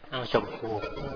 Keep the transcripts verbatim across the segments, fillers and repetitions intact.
เอาชมพู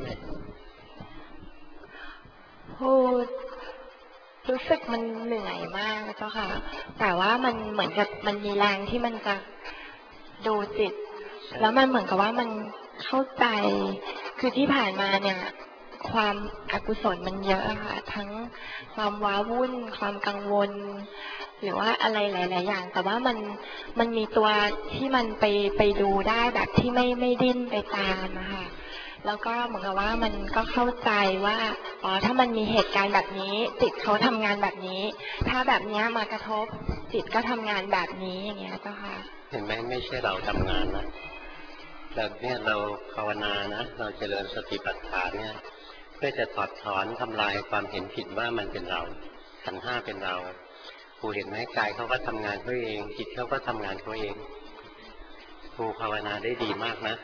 พูดรู้สึกมันเหนื่อยมากเจ้าค่ะแต่ว่ามันเหมือนกับมันมีแรงที่มันจะดูจิตแล้วมันเหมือนกับว่ามันเข้าใจคือที่ผ่านมาเนี่ยความอกุศลมันเยอะค่ะทั้งความว้าวุ่นความกังวลหรือว่าอะไรหลายๆอย่างแต่ว่ามันมันมีตัวที่มันไปไปดูได้แบบที่ไม่ไม่ดิ้นไปตามนะคะแล้วก็เหมือนกับว่ามันก็เข้าใจว่าอ๋อถ้ามันมีเหตุการณ์แบบนี้จิตเขาทำงานแบบนี้ถ้าแบบนี้มากระทบจิตก็ทำงานแบบนี้อย่างเงี้ยเจ้าค่ะเห็นไหมไม่ใช่เราทำงานนะเราเนี่ยเราภาวนานะเราเจริญสติปัฏฐานเนี่ยเพื่อจะถอดถอนทำลายความเห็นผิดว่ามันเป็นเราขันธ์ห้าเป็นเราครูเห็นไหมกายเขาก็ทำงานเขาเองจิตเขาก็ทำงานเขาเองครูภาวนาได้ดีมากนะ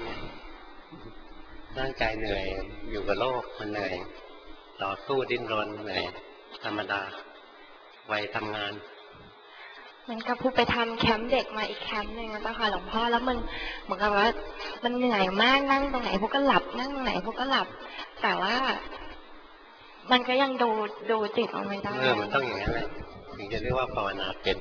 ร่างกายเหนื่อยอยู่กับโลกมันเหนื่อยต่อสู้ดิ้นรนเหนื่อยธรรมดาวัยทำงานมันก็พูดไปทำแคมป์เด็กมาอีกแคมป์หนึ่งนะเจ้าค่ะหลวงพ่อแล้วมันเหมือนกับว่ามันเหนื่อยมากนั่งตรงไหนพวกก็หลับนั่งตรงไหนพวกก็หลับแต่ว่ามันก็ยังดูดูจิตออกไม่ได้เออมันต้องอย่างนั้นเลยถึงจะเรียกว่าภาวนาเป็น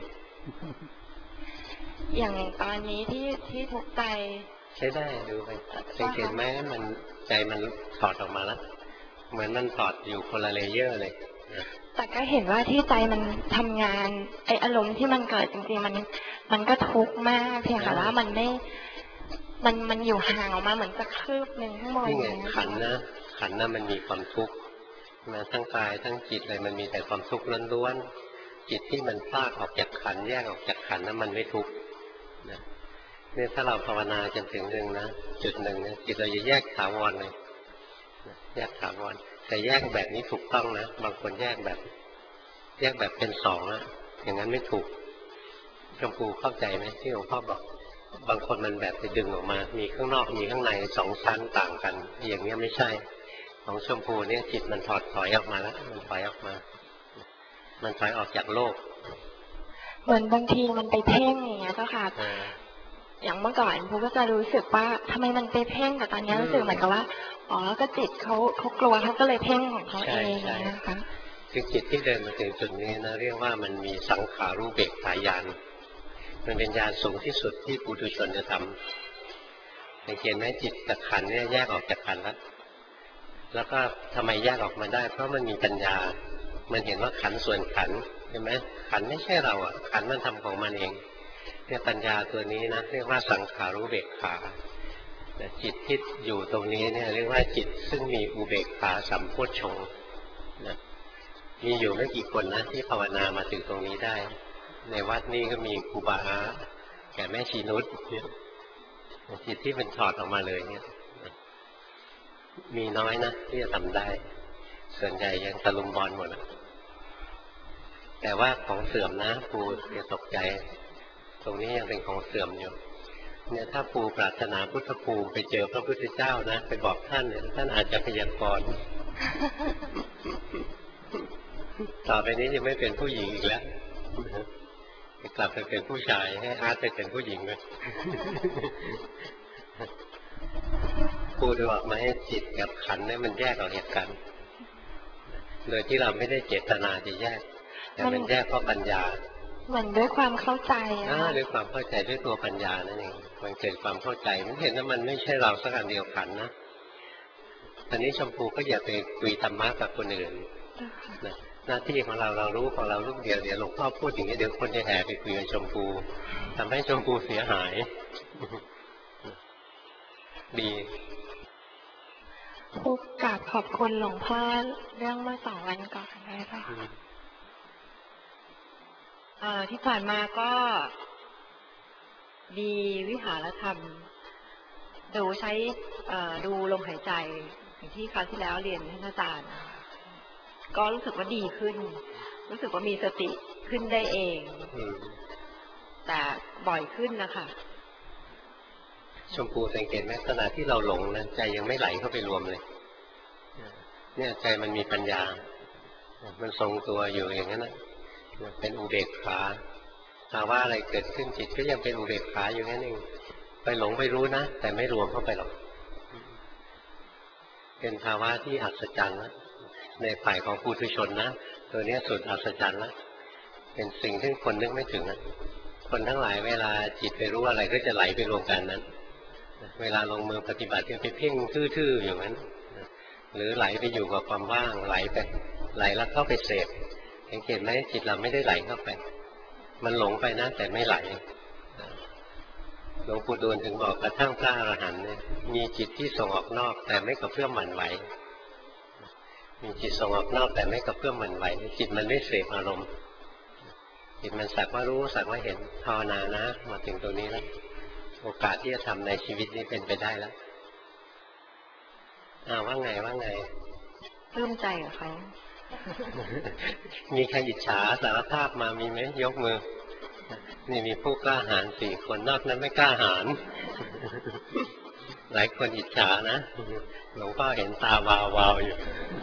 อย่างตอนนี้ที่ที่ทุกข์ใจใช้ได้ดูไปสังเกตไหมมันใจมันถอดออกมาแล้วเหมือนมันถอดอยู่คนละเลเยอร์เลยแต่ก็เห็นว่าที่ใจมันทำงานไออารมณ์ที่มันเกิดจริงๆมันมันก็ทุกข์มากเพียงแต่ว่ามันไม่มันมันอยู่ห่างออกมาเหมือนจะคืบหนึ่งข้างบนนี่ไงขันนะขันนะมันมีความทุกข์นะทั้งกายทั้งจิตเลยมันมีแต่ความทุกข์ล้วนๆจิตที่มันพลากออกจากขันแยกออกจากขันนั้นมันไม่ทุกข์นะเนี่ยถ้าเราภาวนาจนถึงหนึ่งนะจุดหนึ่งเนี่ยจิตเราจะแยกถาวรเลยแยกถาวรแต่แยกแบบนี้ถูกต้องนะบางคนแยกแบบแยกแบบเป็นสองอะอย่างนั้นไม่ถูกชมพูเข้าใจไหมที่หลวงพ่อบอกบางคนมันแบบไปดึงออกมามีข้างนอกมีข้างในสองชั้นต่างกันอย่างนี้ไม่ใช่ของชมพูเนี่ยจิตมันถอดถอยออกมาแล้วมันถอยออกมามันถอยออกจากโลกเหมือนบางทีมันไปเพ่งอย่างเงี้ยเจ้าค่ะอย่างเมื่อก่อนพูก็จะรู้สึกว่าทำไมมันไปเพ่งแต่ตอนนี้รู้สึกเหมือนกับว่าอ๋อก็จิตเขาเขากลัวเขาก็เลยเพ่งของเขาเองนะคะคือจิตที่เดินมาถึงจุดนี้นะเรียกว่ามันมีสังขารูปเบกขาญาณมันเป็นญาณสูงที่สุดที่ปุถุชนจะทำสังเกตไหมจิตกับขันเนี่ยแยกออกจากกันแล้วแล้วก็ทำไมแยกออกมาได้เพราะมันมีปัญญามันเห็นว่าขันส่วนขันเห็นไหมขันไม่ใช่เราอ่ะขันมันทำของมันเองเนี่ยปัญญาตัวนี้นะเรียกว่าสังขารูปเบกขาจิตที่อยู่ตรงนี้เนี่ยเรียกว่าจิตซึ่งมีอุเบกขาสัมโพชฌงค์นะมีอยู่ไม่กี่คนนะที่ภาวนามาถึงตรงนี้ได้ในวัดนี้ก็มีครูบาอาแก่แม่ชีนุชจิตที่เป็นถอดออกมาเลยเนี่ยมีน้อยนะที่จะทำได้ส่วนใหญ่ยังตะลุมบอลหมดแต่ว่าของเสื่อมนะครูอย่าตกใจตรงนี้ยังเป็นของเสื่อมอยู่เนี่ยถ้าครูปรารถนาพุทธภูมิไปเจอพระพุทธเจ้านะไปบอกท่านเนี่ยท่านอาจจะพยากรณ์ต่อไปนี้จะไม่เป็นผู้หญิงอีกแล้วจะกลับไปเป็นผู้ชายให้อาร์ตไปเป็นผู้หญิงเลยพูดบอกมาให้จิตกับขันเนี่ยมันแยกออกจากกันโดยที่เราไม่ได้เจตนาจะแยกแต่มันแยกเพราะปัญญาเหมือนด้วยความเข้าใจอ่าด้วยความเข้าใจด้วยตัวปัญญานั่นเองมันเกิดความเข้าใจมันเห็นว่ามันไม่ใช่เราสักอันเดียวกันนะตอนนี้ชมพูก็อย่าไปคุยธรรมะกับคนอื่นนะหน้าที่ของเราเรารู้ของเราลูกเดียวเดี๋ยวหลวงพ่อพูดอย่างนี้เดี๋ยวคนจะแห่ไปคุยกับชมพูทำให้ชมพูเสียหายดีพูดกราบขอบคุณหลวงพ่อเรื่องเมื่อสองวันก่อนได้ไหมที่ผ่านมาก็ดีวิหารธรรมดูใช้ดูลมหายใจอย่างที่คราวที่แล้วเรียนท่านอาจารย์ก็รู้สึกว่าดีขึ้นรู้สึกว่ามีสติขึ้นได้เองแต่บ่อยขึ้นนะคะชมพูสังเกตไหมขณะที่เราหลงนั้นใจยังไม่ไหลเข้าไปรวมเลยเนี่ยใจมันมีปัญญามันทรงตัวอยู่อย่างนั้นนะเป็นอุเบกขาหาว่าอะไรเกิดขึ้นจิตก็ยังเป็นอุเบกขาอยู่นั่นเองไปหลงไปรู้นะแต่ไม่รวมเข้าไปหรอกเป็นภาวะที่อัศจรรย์นะในฝ่ายของปุถุชนนะตัวนี้สุดอัศจรรย์แล้วเป็นสิ่งที่คนนึกไม่ถึงนะคนทั้งหลายเวลาจิตไปรู้อะไรก็จะไหลไปรวมกันนั้นเวลาลงมือปฏิบัติก็ไปเพ่งทื่อๆอย่างนั้นหรือไหลไปอยู่กับความว่างไหลไปไหลแล้วเข้าไปเสพสังเกตไหมจิตเราไม่ได้ไหลเข้าไปมันหลงไปนะแต่ไม่ไหลหลวงปู่ดูลถึงบอกกระทั่งพระอรหันต์เนี่ยมีจิตที่ส่งออกนอกแต่ไม่กระเพื่อมหวั่นไหวมีจิตส่งออกนอกแต่ไม่กระเพื่อมหวั่นไหวจิตมันไม่เสพอารมณ์จิตมันสักว่ารู้สักว่าเห็นภาวนานะมาถึงตรงนี้แล้วโอกาสที่จะทำในชีวิตนี้เป็นไปได้แล้วอ้าวว่าไงว่าไงปลื้มใจกับเขามีใครอิจฉาสารภาพมามีไหมยกมือนี่มีผู้กล้าหาญสี่คนนอกนั้นไม่กล้าหาญ หลายคนอิจฉานะหลวงพ่อเห็นตาวาวาวอยู่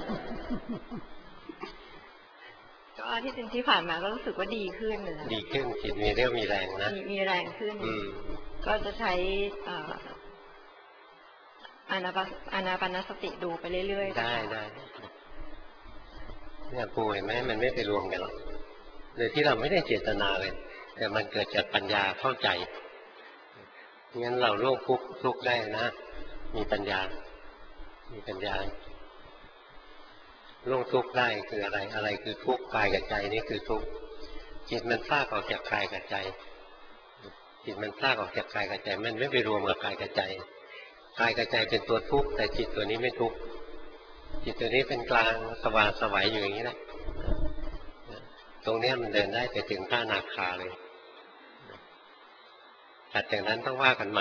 ก็ที่จริงที่ผ่านมาก็รู้สึกว่าดีขึ้นเลยดีขึ้นจิตมีเรี่ยวมีแรงนะมีมีแรงขึ้นก็จะใช้อานาปอานาปานสติดูไปเรื่อยๆได้ได้เนี่ยปูเห็นไหมมันไม่ไปรวมกันหรอกโดยที่เราไม่ได้เจตนาเลยแต่มันเกิดจากปัญญาเข้าใจงั้นเราโลกทุกข์ทุกข์ได้นะมีปัญญามีปัญญาโลกทุกข์ได้คืออะไรอะไรคือทุกข์กายกับใจนี่คือทุกข์จิตมันพลากออกจากกายกับใจจิตมันพลากออกจากกายกับใจมันไม่ไปรวมกับกายกับใจกายกับใจเป็นตัวทุกข์แต่จิตตัวนี้ไม่ทุกข์จิตตัวนี้เป็นกลางสว่างสวัยอยู่อย่างนี้แหละตรงนี้มันเดินได้ไปถึงพระอนาคาเลยถัดจากนั้นต้องว่ากันใหม่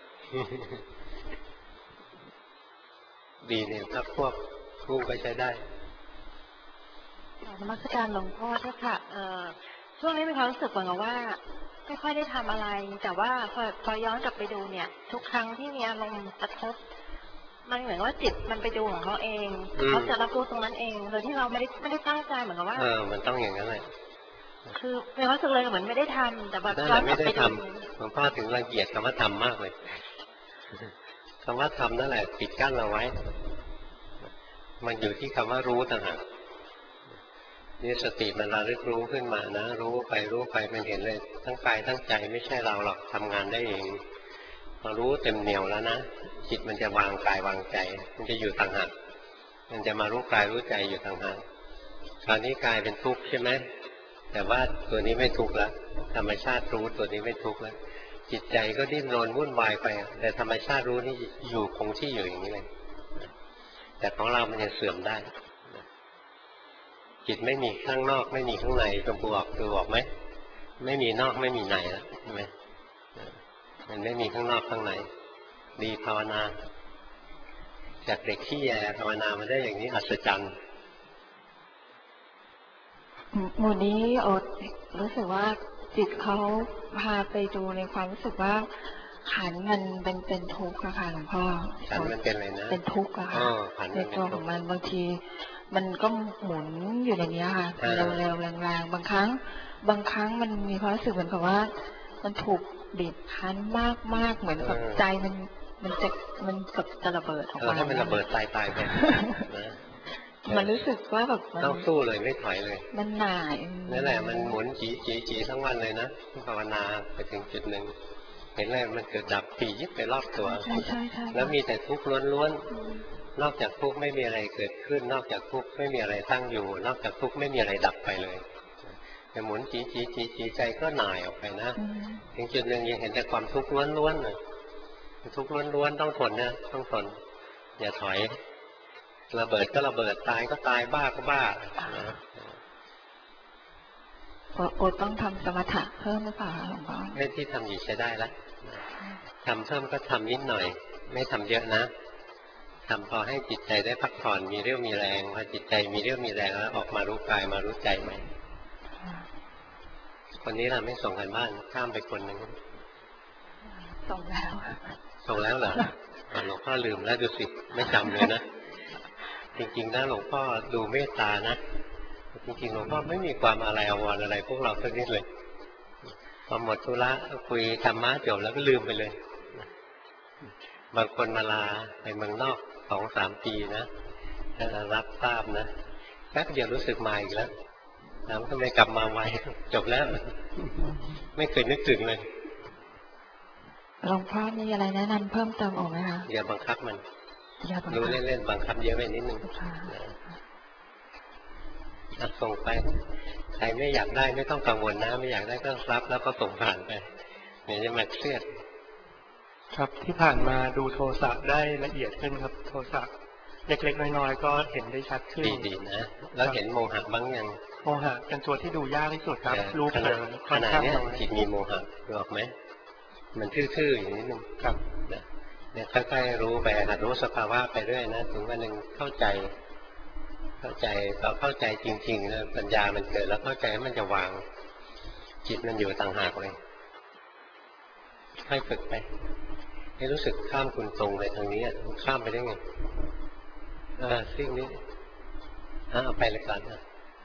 ดีเนี่ยถ้าพวกคู่ก็ใช้ได้นมัสการหลวงพ่อเจ้าค่ะเอ่อช่วงนี้มีความรู้สึกเหมือนกับว่าไม่ค่อยได้ทำอะไรแต่ว่าพอพอย้อนกลับไปดูเนี่ยทุกครั้งที่มีอารมณ์กระทบมันเหมือนว่าจิตมันไปดูของเขาเองเขาจะรับรู้ตรงนั้นเองโดยที่เราไม่ได้ไม่ได้ตั้งใจเหมือนกับว่าเออมันต้องอย่างนั้นเลยคือมีความรู้สึกเลยเหมือนไม่ได้ทำแต่แบบย้อนกลับไปดูหลวงพ่อถึงรังเกียจคำว่าทำมากเลยคำว่าทำนั่นแหละปิดกั้นเราไว้มันอยู่ที่คำว่ารู้ต่างหากนี่สติมันระลึกรู้ขึ้นมานะรู้ไปรู้ไปมันเห็นเลยทั้งกายทั้งใจไม่ใช่เราหรอกทำงานได้เองพอรู้เต็มเหนียวแล้วนะจิตมันจะวางกายวางใจมันจะอยู่ต่างหากมันจะมารู้กายรู้ใจอยู่ต่างหากคราวนี้กายเป็นทุกข์ใช่ไหมแต่ว่าตัวนี้ไม่ทุกข์แล้วธรรมชาติรู้ตัวนี้ไม่ทุกข์แล้วจิตใจก็ดิ้นรนวุ่นวายไปแต่ธรรมชาติรู้นี่อยู่คงที่อยู่อย่างนี้เลยแต่ของเรามันจะเสื่อมได้จิตไม่มีข้างนอกไม่มีข้างในจงปูออกดูออกไหมไม่มีนอกไม่มีในแล้วใช่ไหมมันไม่มีข้างนอกข้างในดีภาวนาจากเด็กขี้แยภาวนามาได้อย่างนี้อัศจรรย์หมู่นี้อดรู้สึกว่าจิตเขาพาไปดูในความรู้สึกว่าขันมันเป็นเป็นทุกข์อะค่ะหลวงพ่อขันมันเป็นอะไรนะเป็นทุกข์อะค่ะในตัวของมันบางทีมันก็หมุนอยู่อย่างนี้ค่ะเร็วๆแรงๆบางครั้งบางครั้งมันมีความรู้สึกเหมือนกับว่ามันถูกบีบคั้นมากๆเหมือนกับใจมันมันจะมันกับจะระเบิดออกมาให้มันระเบิดตายตายไปมันรู้สึกว่าแบบต้องสู้เลยไม่ถอยเลยมันหน่ายนั่นแหละมันหมุนจีจีจีทั้งวันเลยนะภาวนาไปถึงจุดหนึ่งเห็นแล้วมันเกิดดับปียิบไปรอบตัวแล้วมีแต่ทุกข์ล้วนๆนอกจากทุกข์ไม่มีอะไรเกิดขึ้นนอกจากทุกข์ไม่มีอะไรตั้งอยู่นอกจากทุกข์ไม่มีอะไรดับไปเลยแต่หมุนจีจีจีจีใจก็หน่ายออกไปนะถึงจุดหนึ่งยังเห็นแต่ความทุกข์ล้วนๆเลยทุกข์ล้วนๆต้องทนนะต้องทนอย่าถอยระเบิดก็ระเบิดตายก็ตายบ้าก็บ้าโอต้องทำสมถะเพิ่มหรือเปล่าหลวงพ่อไม่ที่ทำอยู่ใช้ได้แล้วทำเพิ่มก็ทำนิดหน่อยไม่ทำเยอะนะทำพอให้จิตใจได้พักผ่อนมีเรี่ยวมีแรงพอจิตใจมีเรี่ยวมีแรงแล้วออกมารู้กายมารู้ใจใหม่คนนี้เราไม่ส่งกันบ้านข้ามไปคนหนึ่งส่งแล้วส่งแล้วเหรอหลวงพ่อลืมแล้วดูสิไม่จำเลยนะจริงๆนะหลวงพ่อดูเมตตานะจริงๆหลวงพ่อไม่มีความอะไรอาวรณ์อะไรพวกเราสักนิดเลยพอหมดธุระคุยธรรมะจบแล้วก็ลืมไปเลยบางคนมาลาไปเมืองนอกสองสามปีนะถ้ารับทราบนะแป๊บเดียวรู้สึกมาอีกแล้วถามทำไมกลับมาไวจบแล้ว ไม่เคยนึกถึงเลยหลวงพ่อมีอะไรแนะนำเพิ่มเติมออกไหมคะอย่าบังคับมันอย่าบังคับรู้เล่นๆบังคับเยอะไปนิดนึงส่งไปใครไม่อยากได้ไม่ต้องกังวลนะไม่อยากได้ก็รับแล้วก็ส่งผ่านไปอย่าจะมาเครียดครับที่ผ่านมาดูโทสะได้ละเอียดขึ้นครับโทสะเล็กๆน้อยๆก็เห็นได้ชัดขึ้นดีๆนะแล้วเห็นโมหะบ้างยังโมหะเป็นตัวที่ดูยากที่สุดครับรู้เผลอขนาดนี้จิตมีโมหะรู้ไหมมันทื่อๆอย่างนี้นึงครับเนี่ยค่อยๆรู้ไปหัดรู้สภาวะไปเรื่อยนะถึงวันหนึ่งเข้าใจเข้าใจพอเข้าใจจริงๆนะปัญญามันเกิดแล้วเข้าใจมันจะวางจิตมันอยู่ต่างหากเลยค่อยฝึกไปให้รู้สึกข้ามคุณตรงไปทางนี้ข้ามไปได้ไงอ่าสิ่งนี้เอาไปเลยก่อนนะ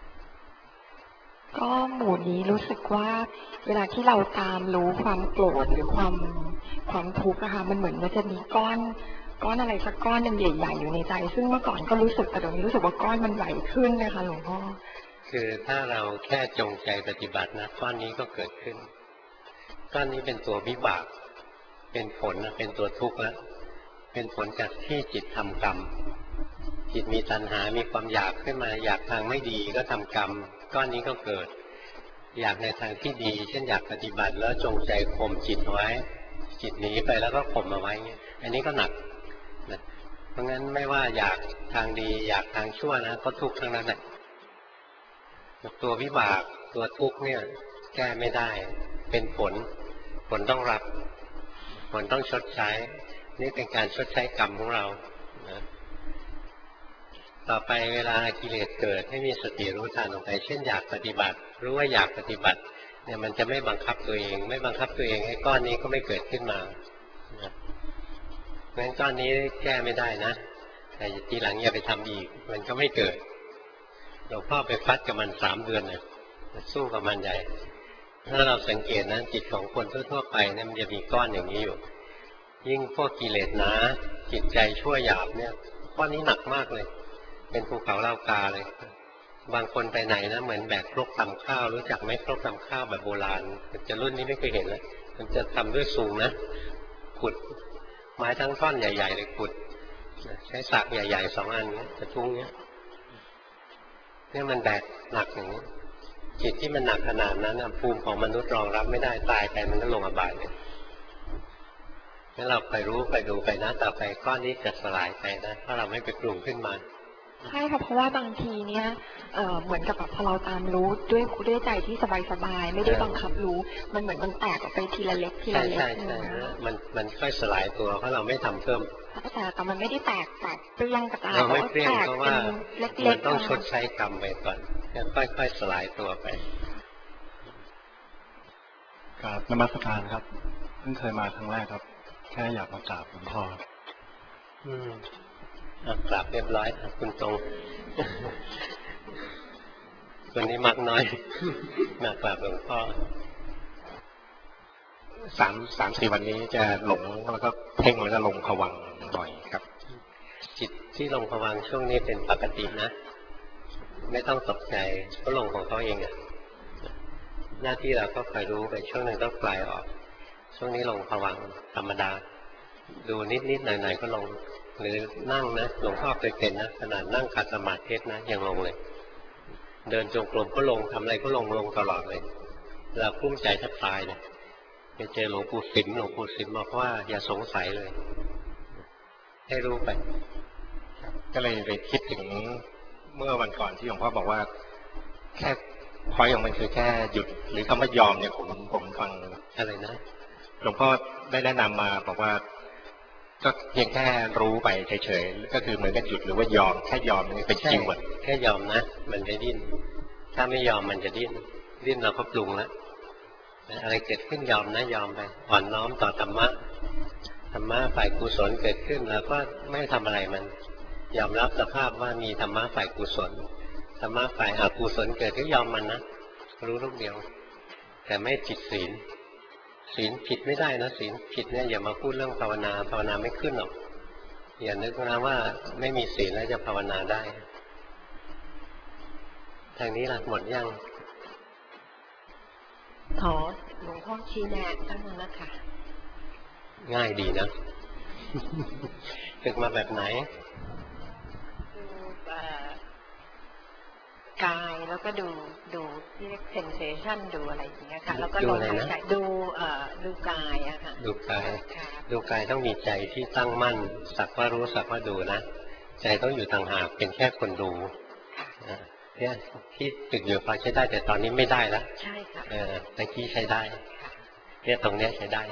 ก็หมู่นี้รู้สึกว่าเวลาที่เราตามรู้ความโกรธหรือความความทุกข์นะคะมันเหมือนมันจะมีก้อนก้อนอะไรสักก้อนหนึ่งใหญ่ๆอยู่ในใจซึ่งเมื่อก่อนก็รู้สึกแต่เดี๋ยวนี้รู้สึกว่าก้อนมันใหญ่ขึ้นนะคะหลวงพ่อคือถ้าเราแค่จงใจปฏิบัตินะก้อนนี้ก็เกิดขึ้นก้อนนี้เป็นตัววิบากเป็นผลนะเป็นตัวทุกข์แล้วเป็นผลจากที่จิตทำกรรมจิตมีตัณหามีความอยากขึ้นมาอยากทางไม่ดีก็ทำกรรมก้อนนี้ก็เกิดอยากในทางที่ดีเช่นอยากปฏิบัติแล้วจงใจข่มจิตไว้จิตหนีไปแล้วก็ข่มเอาไว้เงี้ยอันนี้ก็หนักนะเพราะงั้นไม่ว่าอยากทางดีอยากทางชั่วนะก็ทุกข์ทั้งนั้นแหละตัววิบากตัวทุกข์เนี่ยแก้ไม่ได้เป็นผลผลต้องรับผลต้องชดใช้นี่เป็นการชดใช้กรรมของเรานะต่อไปเวลากิเลสเกิดให้มีสติรู้ทันลงไปเช่นอยากปฏิบัติรู้ว่าอยากปฏิบัติเนี่ยมันจะไม่บังคับตัวเองไม่บังคับตัวเองไอ้ก้อนนี้ก็ไม่เกิดขึ้นมาเพราะฉะนั้นก้อนนี้แก้ไม่ได้นะแต่ทีหลังอย่าไปทำอีกมันก็ไม่เกิดหลวงพ่อไปฟัดกับมันสามเดือนเนี่ยสู้กับมันใหญ่ถ้าเราสังเกตนะจิตของคนทั่วๆไปเนี่ยมันจะมีก้อนอย่างนี้อยู่ยิ่งพวกกิเลสหนาจิตใจชั่วหยาบเนี่ยก้อนนี้หนักมากเลยเป็นภูเขาเหล้ากาเลยบางคนไปไหนนะเหมือนแบกครกตำข้าวรู้จักไหมครกตำข้าวแบบโบราณจะรุ่นนี้ไม่เคยเห็นเลยมันจะทำด้วยสูงนะขุดไม้ทั้งท่อนใหญ่ๆเลยขุดใช้สักใหญ่ๆสองอันนี้จะทุ่งเนี้ยเนี่ยมันแบกหนักอย่างนี้จิตที่มันหนักขนาดนั้นภูมิของมนุษย์รองรับไม่ได้ตายไปมันก็ลงอบายเลยงั้นเราไปรู้ไปดูไปนะต่อไปก้อนนี้จะสลายไปนะถ้าเราไม่ไปปรุงขึ้นมาใช่ค่ะเพราะว่าบางทีเนี่ยเอ่อเหมือนกับแบบพอเราตามรู้ด้วยด้วยใจที่สบายๆไม่ได้บังคับรู้มันเหมือนมันแตกออกไปทีละเล็กทีละเล็กใช่ใช่มันมันค่อยสลายตัวเพราะเราไม่ทำเพิ่มแต่แต่มันไม่ได้แตกแตกเปรี้ยงกระจายเราไม่เปรี้ยงเพราะว่ามันต้องชดใช้กรรมไปก่อนค่อยๆสลายตัวไปกราบนมัสการครับเพิ่งเคยมาครั้งแรกครับแค่อยากมากราบหลวงพ่ออืมกราบเรียบร้อยคุณตรงคนนี้มักน้อยมากราบหลวงพ่อสามสามสี่วันนี้จะหลงแล้วก็เพ่งแล้วก็ลงภวังค์บ่อยครับจิตที่ลงภวังค์ช่วงนี้เป็นปกตินะไม่ต้องตกใจก็ลงของเขาเองอ่ะหน้าที่เราก็คอยรู้ไปช่วงหนึ่งต้องคลายออกช่วงนี้ลงภวังค์ธรรมดาดูนิดๆหน่อยๆก็ลงหรือนั่งนะหลวงพ่อเคยเป็นนะขนาดนั่งขัดสมาธินะยังลงเลยเดินจงกรมก็ลงทำอะไรก็ลงลงตลอดเลยเรากลุ้มใจแทบตายเนี่ยไปเจอหลวงปู่สิมหลวงปู่สิมบอกว่าอย่าสงสัยเลยให้รู้ไปก็เลยไปคิดถึงเมื่อวันก่อนที่หลวงพ่อบอกว่าแค่พอยของมันคือแค่หยุดหรือคำว่ายอมเนี่ยผมผมฟังอะไรนะหลวงพ่อได้แนะนำมาบอกว่าก็เพียงแค่รู้ไปเฉยๆก็คือเหมือนกันหยุดหรือว่ายอมแค่ยอมนี่เป็นคีย์เวิร์ดแค่ยอมนะมันจะดิ้นถ้าไม่ยอมมันจะดิ้นดิ้นเราก็ปรุงแล้วอะไรเกิดขึ้นยอมนะยอมไปอ่อนน้อมต่อธรรมะธรรมะฝ่ายกุศลเกิดขึ้นแล้วก็ไม่ทำอะไรมันยอมรับสภาพว่ามีธรรมะฝ่ายกุศลธรรมะฝ่ายอกุศลเกิดก็ยอมมันนะรู้ลูกเดียวแต่ไม่ผิดศีลศีลผิดไม่ได้นะศีลผิดเนี่ยอย่ามาพูดเรื่องภาวนาภาวนาไม่ขึ้นหรอกอย่านึกนะว่าไม่มีศีลแล้วจะภาวนาได้ทางนี้ล่ะหมดยังขอหลวงพ่อชี้แนะตั้งนั้นนะคะง่ายดีนะฝึกมาแบบไหนดูกายแล้วก็ดูดูที่เรียก sensation ดูอะไรอย่างเงี้ยค่ะแล้วก็ลมหายใจดูเอ่อดูกายอะค่ะดูกายดูกายต้องมีใจที่ตั้งมั่นสักว่ารู้สักว่าดูนะใจต้องอยู่ต่างหากเป็นแค่คนดูเนี่ยที่ฝึกอยู่พอใช้ได้แต่ตอนนี้ไม่ได้แล้วใช่ค่ะเออตะกี้ใช้ได้เนี่ยตรงเนี้ยใช้ได้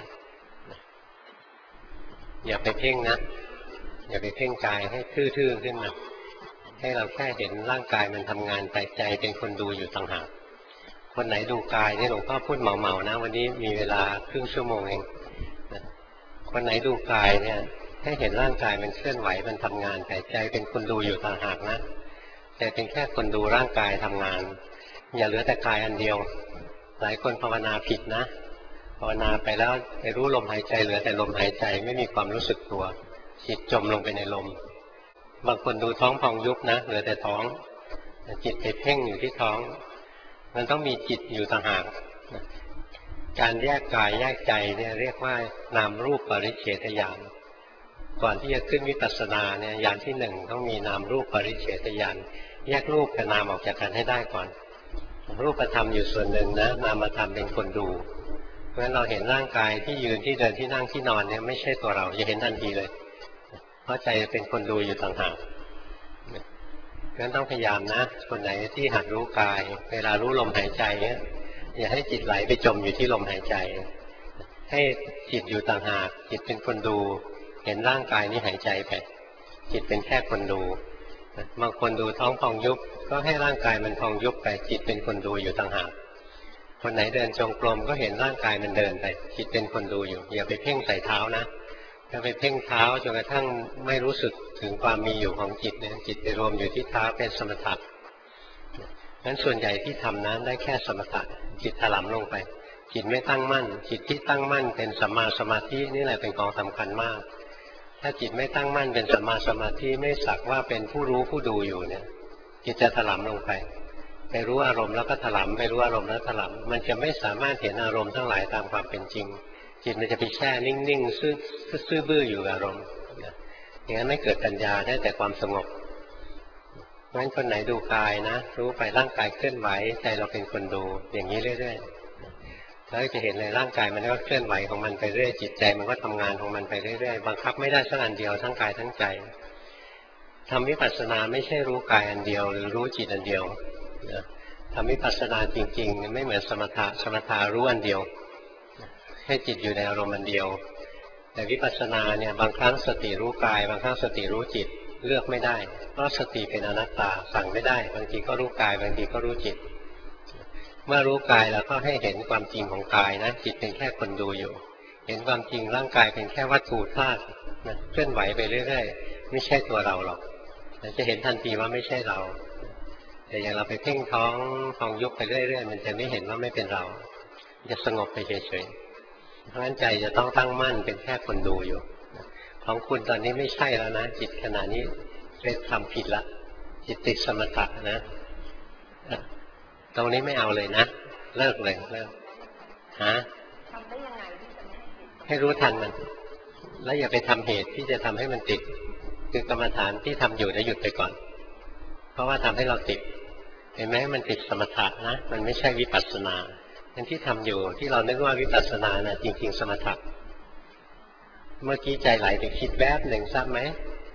อย่าไปเพ่งนะอย่าไปเพ่งกายให้ทื่อๆขึ้นมาให้เราแค่เห็นร่างกายมันทำงานแต่ใจเป็นคนดูอยู่ต่างหากคนไหนดูกายนี่หลวงพ่อพูดเหมาๆนะวันนี้มีเวลาครึ่งชั่วโมงเองคนไหนดูกายเนี่ยให้เห็นร่างกายมันเคลื่อนไหวมันทำงานแต่ใจเป็นคนดูอยู่ต่างหากนะใจเป็นแค่คนดูร่างกายทำงานอย่าเหลือแต่กายอันเดียวหลายคนภาวนาผิดนะภาวนาไปแล้วไปรู้ลมหายใจเหลือแต่ลมหายใจไม่มีความรู้สึกตัวจิตจมลงไปในลมบางคนดูท้องพองยุบนะเหลือแต่ท้องจิตไปเพ่งอยู่ที่ท้องมันต้องมีจิตอยู่ต่างหากการแยกกายแยกใจเนี่ยเรียกว่านามรูปปริเฉทญาณก่อนที่จะขึ้นวิปัสสนาเนี่ยญาณที่หนึ่งต้องมีนามรูปปริเฉทญาณแยกรูปกับนามออกจากกันให้ได้ก่อนรูปธรรมอยู่ส่วนหนึ่งนะนามธรรมเป็นคนดูเพราะฉะนั้นเราเห็นร่างกายที่ยืนที่เดินที่นั่งที่นอนเนี่ยไม่ใช่ตัวเราจะเห็นทันทีเลยเพราะใจเป็นคนดูอยู่ต่างหากงั้นต้องพยายามนะคนไหนที่หัดรู้กายเวลารู้ลมหายใจเนี่ยอย่าให้จิตไหลไปจมอยู่ที่ลมหายใจให้จิตอยู่ต่างหากจิตเป็นคนดูเห็นร่างกายนี้หายใจไปจิตเป็นแค่คนดูบางคนดูท้องพองยุบก็ให้ร่างกายมันพองยุบไปจิตเป็นคนดูอยู่ต่างหากคนไหนเดินจงกรมก็เห็นร่างกายมันเดินไปจิตเป็นคนดูอยู่อย่าไปเพ่งใส่เท้านะถ้าไปเพ่งเท้าจนกระทั่งไม่รู้สึกถึงความมีอยู่ของจิตเนี่ยจิตไปรวมอยู่ที่เท้าเป็นสมถะงั้นส่วนใหญ่ที่ทำนั้นได้แค่สมถะจิตถลำลงไปจิตไม่ตั้งมั่นจิตที่ตั้งมั่นเป็นสัมมาสมาธินี่แหละเป็นของสำคัญมากถ้าจิตไม่ตั้งมั่นเป็นสัมมาสมาธิไม่สักว่าเป็นผู้รู้ผู้ดูอยู่เนี่ยจิตจะถลำลงไปไปรู้อารมณ์แล้วก็ถลำไปรู้อารมณ์แล้วถลำมันจะไม่สามารถเห็นอารมณ์ทั้งหลายตามความเป็นจริงจิตมันจะไปแช่นิ่งๆซื่อซื่อบื้ออยู่กับอารมณ์อย่างนั้นไม่เกิดปัญญาได้แต่ความสงบเพราะฉะนั้นคนไหนดูกายนะรู้ไปร่างกายเคลื่อนไหวใจเราเป็นคนดูอย่างนี้เรื่อยๆแล้วจะเห็นเลยร่างกายมันก็เคลื่อนไหวของมันไปเรื่อยจิตใจมันก็ทำงานของมันไปเรื่อยๆบังคับไม่ได้สักอันเดียวทั้งกายทั้งใจทำวิปัสสนาไม่ใช่รู้กายอันเดียวหรือรู้จิตอันเดียวทำวิปัสสนาจริงๆไม่เหมือนสมถะสมถะรู้อันเดียวให้จิตอยู่ในอารมณ์อันเดียวแต่วิปัสสนาเนี่ยบางครั้งสติรู้กายบางครั้งสติรู้จิตเลือกไม่ได้เพราะสติเป็นอนัตตาสั่งไม่ได้บางทีก็รู้กายบางทีก็รู้จิตเมื่อรู้กายแล้วก็ให้เห็นความจริงของกายนะจิตเป็นแค่คนดูอยู่เห็นความจริงร่างกายเป็นแค่วัตถุธาตุเคลื่อนไหวไปเรื่อยๆไม่ใช่ตัวเราหรอกจะเห็นทันทีว่าไม่ใช่เราแต่อย่างเราไปเพ่งท้องท้องยุบไปเรื่อยๆมันจะไม่เห็นว่าไม่เป็นเราจะสงบไปเฉยๆเพราะฉะนั้นใจจะต้องตั้งมั่นเป็นแค่คนดูอยู่ของคุณตอนนี้ไม่ใช่แล้วนะจิตขณะนี้เป็นทำผิดละจิตติดสมถะนะตรงนี้ไม่เอาเลยนะเลิกเลยเลิกฮะทำได้ยังไงที่จะไม่ให้รู้ทันมันแล้วอย่าไปทำเหตุที่จะทำให้มันติดคือกรรมฐานที่ทำอยู่จะหยุดไปก่อนเพราะว่าทำให้เราติดเห็นไหมมันติดสมถะนะมันไม่ใช่วิปัสสนาอันที่ทำอยู่ที่เรานึกว่าวิปัสสนานะจริงๆสมถะเมื่อกี้ใจไหลไปคิดแวบหนึ่งทราบไหม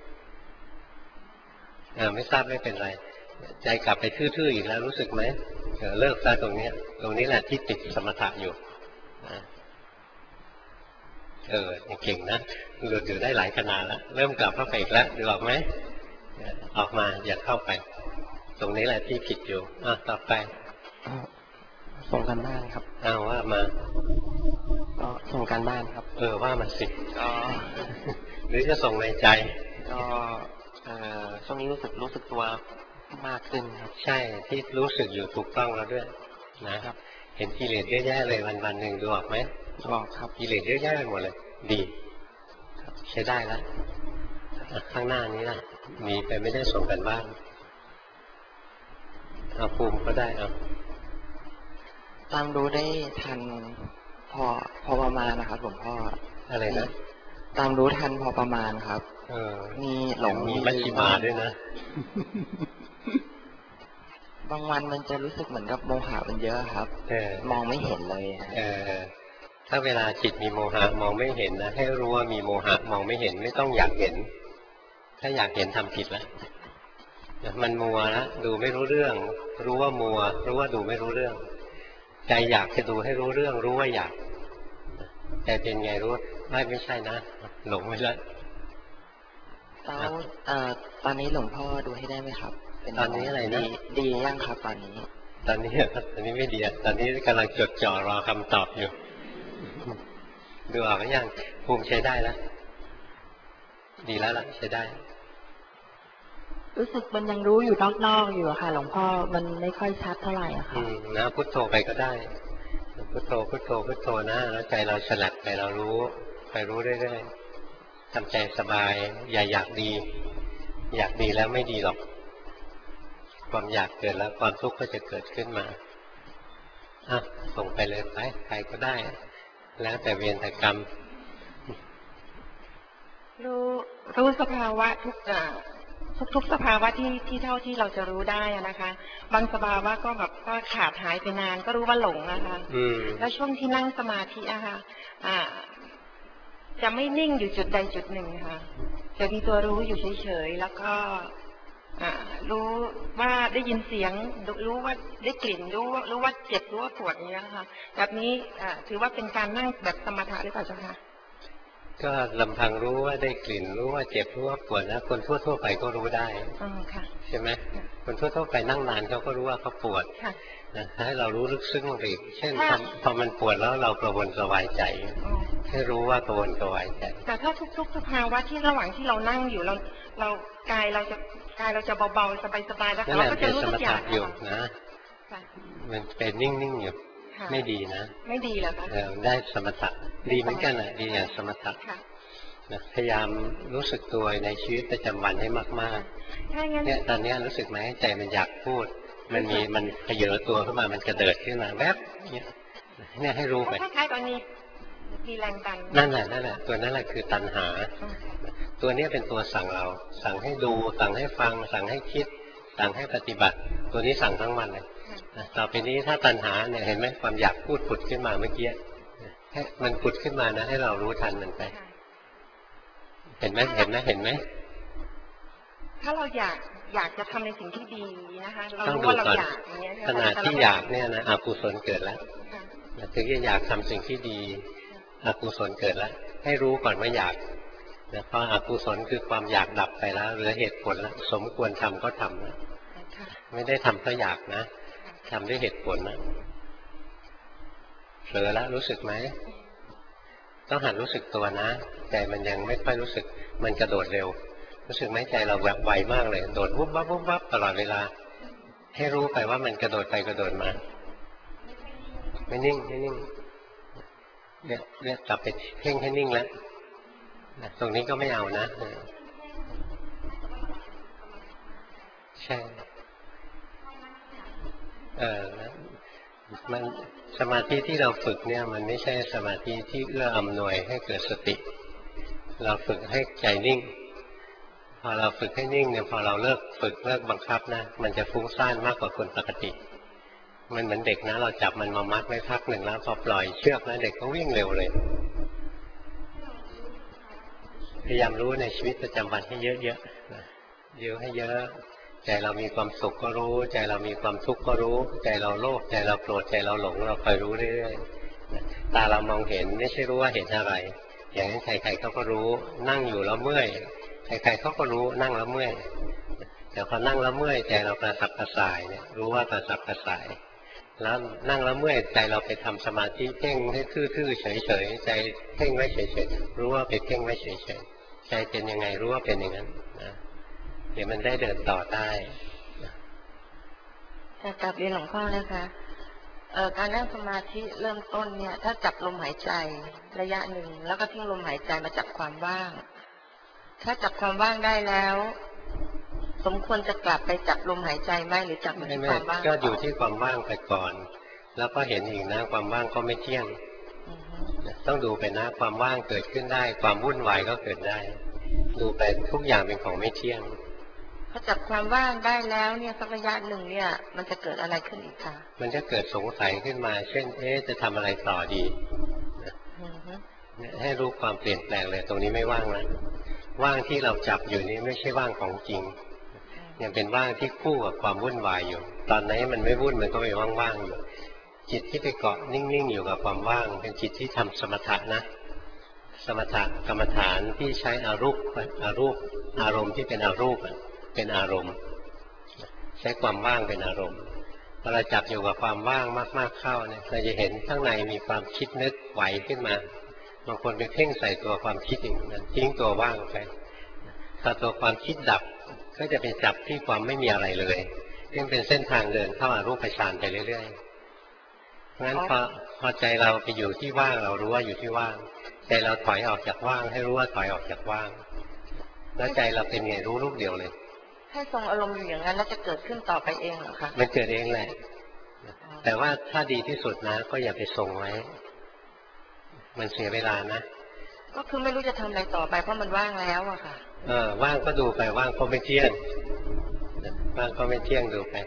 อ่าไม่ทราบไม่เป็นไรใจกลับไปทื่อๆอีกแล้วรู้สึกไหมเออเลิกซะตรงนี้ตรงนี้แหละที่ติดสมถะอยู่เออเก่งนะหลุดอยู่ได้หลายขนาดแล้วเริ่มกลับเข้าไปอีกแล้วดูออกไหมออกมาอย่าเข้าไปตรงนี้แหละที่ผิดอยู่อ่ะต่อไปส่งการบ้านครับอ้าวว่ามาก็ส่งการบ้านครับเออว่ามาสิก็หรือจะส่งในใจก็เอ่อช่วงนี้รู้สึกรู้สึกตัวมากขึ้นครับใช่ที่รู้สึกอยู่ถูกต้องแล้วด้วยนะครับเห็นกิเลสเยอะแยะเลยวันวันหนึ่งดูออกไหมออกครับกิเลสเยอะแยะไปหมดเลยดีใช้ได้แล้วข้างหน้านี้ล่ะมีไปไม่ได้ส่งกันบ้านเอาภูมิก็ได้เอาตามรู้ได้ทันพอพอประมาณนะครับหลวงพ่ออะไรนะตามรู้ทันพอประมาณครับเออมีหลงมีมัชฌิมาด้วยนะบางวันมันจะรู้สึกเหมือนกับโมหะมันเยอะครับมองไม่เห็นเลยเออถ้าเวลาจิตมีโมหะมองไม่เห็นนะให้รู้ว่ามีโมหะมองไม่เห็นไม่ต้องอยากเห็นถ้าอยากเห็นทำผิดแล้วมันมัวแล้วดูไม่รู้เรื่องรู้ว่ามัวรู้ว่าดูไม่รู้เรื่องใจอยากจะดูให้รู้เรื่องรู้ว่าอยากแต่เป็นไงรู้ไม่ไม่ใช่นะหลงไปแล้วแล้วตอนนี้หลวงพ่อดูให้ได้ไหมครับตอนนี้อะไรนะดียังครับตอนนี้ตอนนี้ตอนนี้ไม่ดีตอนนี้กำลังจดจ่อรอคำตอบอยู่ดูออกหรือยังภูมิใช้ได้แล้วดีแล้วล่ะใช้ได้รู้สึกมันยังรู้อยู่นอกๆอยู่อะค่ะหลวงพ่อมันไม่ค่อยชัดเท่าไหร่อะค่ะนะพุทโธไปก็ได้พุทโธพุทโธพุทโธนะแล้วใจเราฉลับใจเรารู้ไปรู้เรื่อยๆทำใจสบายอย่าอยากดีอยากดีแล้วไม่ดีหรอกความอยากเกิดแล้วความทุกข์ก็จะเกิดขึ้นมาอ่ะส่งไปเลยไปใครก็ได้แล้วแต่เวรแต่กรรมรู้รู้สภาวะทุกอย่างทุกๆสภาวะที่ที่เท่าที่เราจะรู้ได้นะคะบางสภาวะก็แบบก็ขาดหายไปนานก็รู้ว่าหลงนะคะแล้วช่วงที่นั่งสมาธิอะค่ะอ่าจะไม่นิ่งอยู่จุดใดจุดหนึ่งค่ะจะมีตัวรู้อยู่เฉยๆแล้วก็รู้ว่าได้ยินเสียงรู้ว่าได้กลิ่นรู้ว่ารู้ว่าเจ็บรู้ว่าปวดอย่างนี้ค่ะแบบนี้ถือว่าเป็นการนั่งแบบสมถะหรือเปล่าเจ้าคะก็ลำพังรู้ว่าได้กลิ่นรู้ว่าเจ็บรู้ว่าปวดนะคนทั่วๆไปก็รู้ได้ใช่ไหมคนทั่วๆไปนั่งนานเขาก็รู้ว่าเขาปวดนะให้เรารู้ลึกซึ้งลงไปอีกเช่นพอมันปวดแล้วเรากระวนกระวายใจให้รู้ว่ากระวนกระวายใจแต่ถ้าทุกๆสภาวะที่ระหว่างที่เรานั่งอยู่เราเรากายเราจะกายเราจะเบาๆสบายๆแล้วเราก็จะรู้ทุกอย่างอยู่นะมันเป็นนิ่งๆอยู่ไม่ดีนะไม่ดีแล้วค่ะได้สมถะดีเหมือนกันอ่ะดีอย่างสมถะพยายามรู้สึกตัวในชีวิตประจำวันให้มากๆเนี่ยตอนนี้รู้สึกไหมใจมันอยากพูดมันมีมันเขยือตัวขึ้นมามันกระเดิดขึ้นมาแวบเนี่ยเนี่ยให้รู้ไปคล้ายๆตอนนี้มีแรงดันนั่นแหละนั่นแหละตัวนั้นแหละคือตัณหาตัวนี้เป็นตัวสั่งเราสั่งให้ดูสั่งให้ฟังสั่งให้คิดสั่งให้ปฏิบัติตัวนี้สั่งทั้งวันเลยต่อไปนี้ถ้าตัณหาเนี่ยเห็นไหมความอยากพูดผุดขึ้นมาเมื่อกี้ให้มันผุดขึ้นมานะให้เรารู้ทันมันไปเห็นไหมเห็นไหมเห็นไหมถ้าเราอยากอยากจะทำในสิ่งที่ดีนะคะเรารู้ว่าเราอยากอย่างเงี้ยขณะที่อยากเนี่ยนะอกุศลเกิดแล้วถึงจะอยากทำสิ่งที่ดีอกุศลเกิดแล้วให้รู้ก่อนว่าอยากนะเพราะอกุศลคือความอยากดับไปแล้วเหลือเหตุผลแล้วสมควรทำก็ทำแล้วไม่ได้ทำเพราะอยากนะทำด้วยเหตุผลนะเผลอแล้วรู้สึกไหมต้องหัดรู้สึกตัวนะใจมันยังไม่ค่อยรู้สึกมันกระโดดเร็วรู้สึกไหมใจเราแบบไวมากเลยโดดวุบวับวุบวับตลอดเวลาให้รู้ไปว่ามันกระโดดไปกระโดดมาไม่นิ่งไม่นิ่งเนี่ยเนี่ยกลับไปเพ่งให้นิ่งแล้วตรงนี้ก็ไม่เอานะใช่เออมันสมาธิที่เราฝึกเนี่ยมันไม่ใช่สมาธิที่เอื้ออำนวยให้เกิดสติเราฝึกให้ใจนิ่งพอเราฝึกให้นิ่งเนี่ยพอเราเลิกฝึกเลิกบังคับนะมันจะฟุ้งซ่านมากกว่าคนปกติมันเหมือนเด็กนะเราจับมันมามัดไว้พักหนึ่งแล้วพอปล่อยเชือกแล้วเด็กก็วิ่งเร็วเลยพยายามรู้ในชีวิตประจำวันให้เยอะๆเยอะให้เยอะใจเรามีความสุขก็รู้ใจเรามีความทุกข์ก็รู้ใจเราโลภใจเราโกรธใจเราหลงเราคอยรู้เรื่อยๆตาเรามองเห็นไม่ใช่รู้ว่าเห็นอะไรอย่างนั้นใครๆเขาก็รู้นั่งอยู่แล้วเมื่อยใครๆเขาก็รู้นั่งแล้วเมื่อยแต่พอนั่งแล้วเมื่อยใจเรากระสับกระส่ายเนี่ยรู้ว่ากระสับกระส่ายแล้วนั่งแล้วเมื่อยใจเราไปทำสมาธิเพ่งให้ทื่อๆเฉยๆใจเพ่งไว้เฉยๆรู้ว่าไปเพ่งไว้เฉยๆใจเป็นยังไงรู้ว่าเป็นอย่างนั้นนะเดี๋ยวมันได้เดินต่อได้กลับเรียนหลวงพ่อนะคะเอ่อการนั่งสมาธิเริ่มต้นเนี่ยถ้าจับลมหายใจระยะหนึ่งแล้วก็ทิ้งลมหายใจมาจับความว่างถ้าจับความว่างได้แล้ว สมควรจะกลับไปจับลมหายใจไหมหรือจับอยู่ไม่ที่ไม่ความว่างก็อยู่ที่ความว่างไปก่อน แล้วก็เห็นอีกนะความว่างก็ไม่เที่ยงอือฮึต้องดูไปนะความว่างเกิดขึ้นได้ ความวุ่นวายก็เกิดได้ ดูไปทุกอย่างเป็นของไม่เที่ยงพอจับความว่างได้แล้วเนี่ยสักระยะหนึ่งเนี่ย มันจะเกิดอะไรขึ้นอีกคะมันจะเกิดสงสัยขึ้นมา เช่น เอ๊ะจะทำอะไรต่อดีอือฮึให้รู้ความเปลี่ยนแปลงเลยตรงนี้ไม่ว่างนะว่างที่เราจับอยู่นี้ไม่ใช่ว่างของจริงยังเป็นว่างที่คู่กับความวุ่นวายอยู่ ตอนไหนมันไม่วุ่นมันก็ไปว่างๆอยู่จิตที่ไปเกาะนิ่งๆอยู่กับความว่างเป็นจิตที่ทำสมถะนะสมถะกรรมฐานที่ใช้อารูปอารูปอารมณ์ที่เป็นอารูปเป็นอารมณ์ใช้ความว่างเป็นอารมณ์พอเราจับอยู่กับความว่างมากๆเข้าเนี่ยเราจะเห็นข้างในมีความคิดนึกไหวขึ้นมาบางคนไปเพ่งใส่ตัวความคิดอย่างนั้นทิ้งตัวว่างไปถ้าตัวความคิดดับก็จะไปจับที่ความไม่มีอะไรเลยซึ่งเป็นเส้นทางเดินเข้าอารูปฌานไปเรื่อยๆเพราะฉะนั้นพอพอใจเราไปอยู่ที่ว่างเรารู้ว่าอยู่ที่ว่างใจเราถอยออกจากว่างให้รู้ว่าถอยออกจากว่างแล้วใจเราเป็นไงรู้ลูกเดียวเลยให้ทรงอารมณ์อยู่อย่างนั้นแล้วจะเกิดขึ้นต่อไปเองเหรอคะมันเกิดเองแหละแต่ว่าถ้าดีที่สุดนะก็อย่าไปทรงไว้มันเสียเวลานะก็คือไม่รู้จะทำอะไรต่อไปเพราะมันว่างแล้วอะค่ะเออว่างก็ดูไปว่างก็ไม่เที่ยงว่างก็ไม่เที่ยงดูไป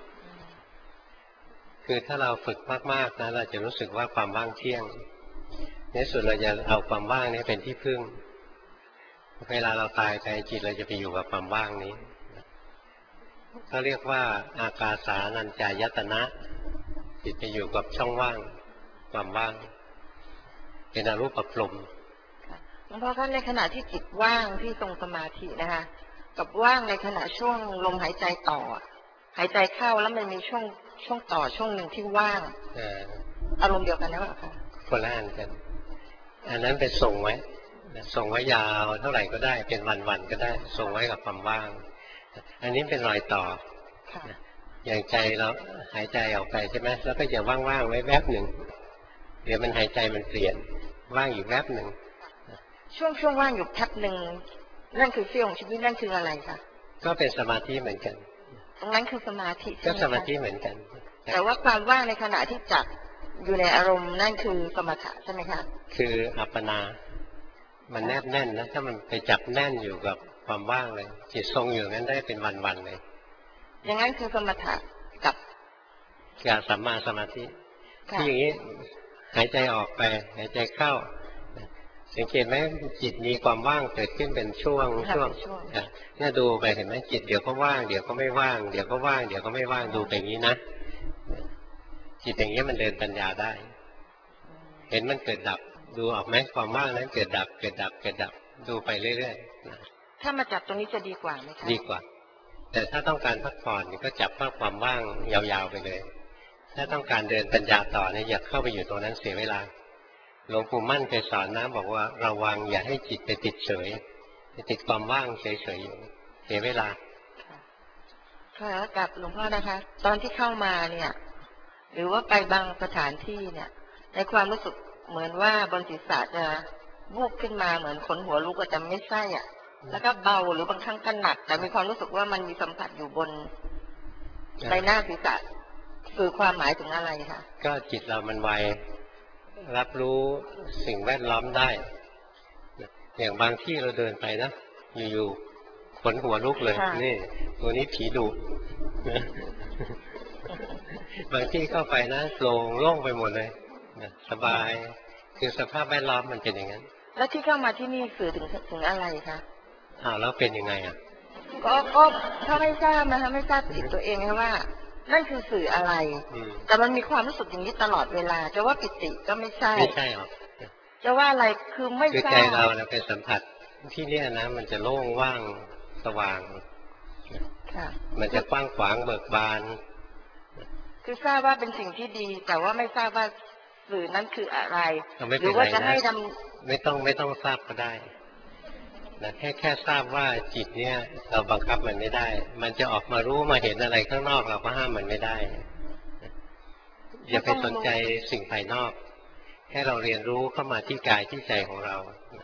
คือถ้าเราฝึกมากๆนะเราจะรู้สึกว่าความว่างเที่ยงในสุดเราจะเอาความว่างนี้เป็นที่พึ่งเวลาเราตายไปจิตเราจะไปอยู่กับความว่างนี้เขาเรียกว่าอากาสานัญจายตนะจิตไปอยู่กับช่องว่างความว่างเป็นอรูปพรหมหลวงพ่อคะในขณะที่จิตว่างที่ทรงสมาธินะคะกับว่างในขณะช่วงลมหายใจต่อหายใจเข้าแล้วมันมีช่วงช่วงต่อช่วงหนึ่งที่ว่างอารมณ์เดียวกันนะวะคะคนละอันกันอันนั้นเป็นส่งไว้ส่งไว้ยาวเท่าไหร่ก็ได้เป็นวันๆก็ได้ส่งไว้กับความว่างอันนี้เป็นรอยต่ออย่างใจเราหายใจออกไปใช่ไหมแล้วก็จะว่างๆไว้แวบหนึ่งเดี๋ยวมันหายใจมันเปลี่ยนว่างอยู่แวบหนึ่งช่วงช่วงว่างอยู่แป๊บหนึ่งนั่นคือเสี้ยวของชีวิตนั่นคืออะไรคะก็เป็นสมาธิเหมือนกันตรงนั้นคือสมาธิก็สมาธิเหมือนกันแต่ว่าความว่างในขณะที่จับอยู่ในอารมณ์นั่นคือสมถะใช่ไหมคะคืออัปปนามันแนบแน่นนะถ้ามันไปจับแน่นอยู่กับความว่างเลยจิตทรงอยู่นั้นได้เป็นวันๆเลยอย่างนั้นคือสมถะกับกับสัมมาสมาธิที่อย่างนี้หายใจออกไปหายใจเข้าสังเกตไหมจิตมีความว่างเกิดขึ้นเป็นช่วงช่วงเนี่ยดูไปเห็นไหมจิตเดี๋ยวก็ว่างเดี๋ยวก็ไม่ว่างเดี๋ยวก็ว่างเดี๋ยวก็ไม่ว่างดูไปอย่างนี้นะจิตอย่างนี้มันเดินปัญญาได้เห็นมันเกิดดับดูออกไหมความว่างนั้นเกิดดับเกิดดับเกิดดับดูไปเรื่อยๆถ้ามาจับตรงนี้จะดีกว่าไหมคะดีกว่าแต่ถ้าต้องการพักผ่อนก็จับความว่างยาวๆไปเลยถ้าต้องการเดินปัญญาต่อเนี่ยอย่าเข้าไปอยู่ตรงนั้นเสียเวลาหลวงปู่มั่นเคยสอนนะบอกว่าระวังอย่าให้จิตไปติดเฉยไปติดความว่างเฉยๆอยู่เสียเวลาค่ะกับหลวงพ่อนะคะตอนที่เข้ามาเนี่ยหรือว่าไปบางสถานที่เนี่ยในความรู้สึกเหมือนว่าบนศีรษะจะวูบขึ้นมาเหมือนขนหัวลุกก็จะไม่ใช่อ่ะแล้วก็เบาหรือบางครั้งก็หนักแต่มีความรู้สึกว่ามันมีสัมผัสอยู่บนใบหน้าศีรษะคือความหมายถึงอะไรคะก็จิตเรามันไวรับรู้สิ่งแวดล้อมได้อย่างบางที่เราเดินไปนะอยู่ๆขนหัวลุกเลยนี่ตัวนี้ผีดุบางที่เข้าไปนะโปร่งโล่งไปหมดเลยสบายคือสภาพแวดล้อมมันเป็นอย่างนั้นแล้วที่เข้ามาที่นี่สื่อถึงถึงอะไรคะอ้าวแล้วเป็นยังไงอ่ะก็ก็ถ้าไม่ทราบนะคะไม่ทราบจิตตัวเองนะว่านั่นคือสื่ออะไรแต่มันมีความรู้สึกอย่างนี้ตลอดเวลาจะว่าปิติก็ไม่ใช่ไม่ใช่หรอกจะว่าอะไรคือไม่ทราบคือใจเราเนี่ยเป็นสัมผัสที่นี่นะมันจะโล่งว่างสว่างค่ะมันจะกว้างขวางเบิกบานคือทราบว่าเป็นสิ่งที่ดีแต่ว่าไม่ทราบว่าสื่อนั้นคืออะไรหรือว่าจะให้ทำไม่ต้องไม่ต้องทราบก็ได้นะแค่แค่ทราบว่าจิตเนี่ยเราบังคับมันไม่ได้มันจะออกมารู้มาเห็นอะไรข้างนอกเราก็ห้ามมันไม่ได้อย่าไปสนใจสิ่งภายนอกแค่เราเรียนรู้เข้ามาที่กายที่ใจของเรา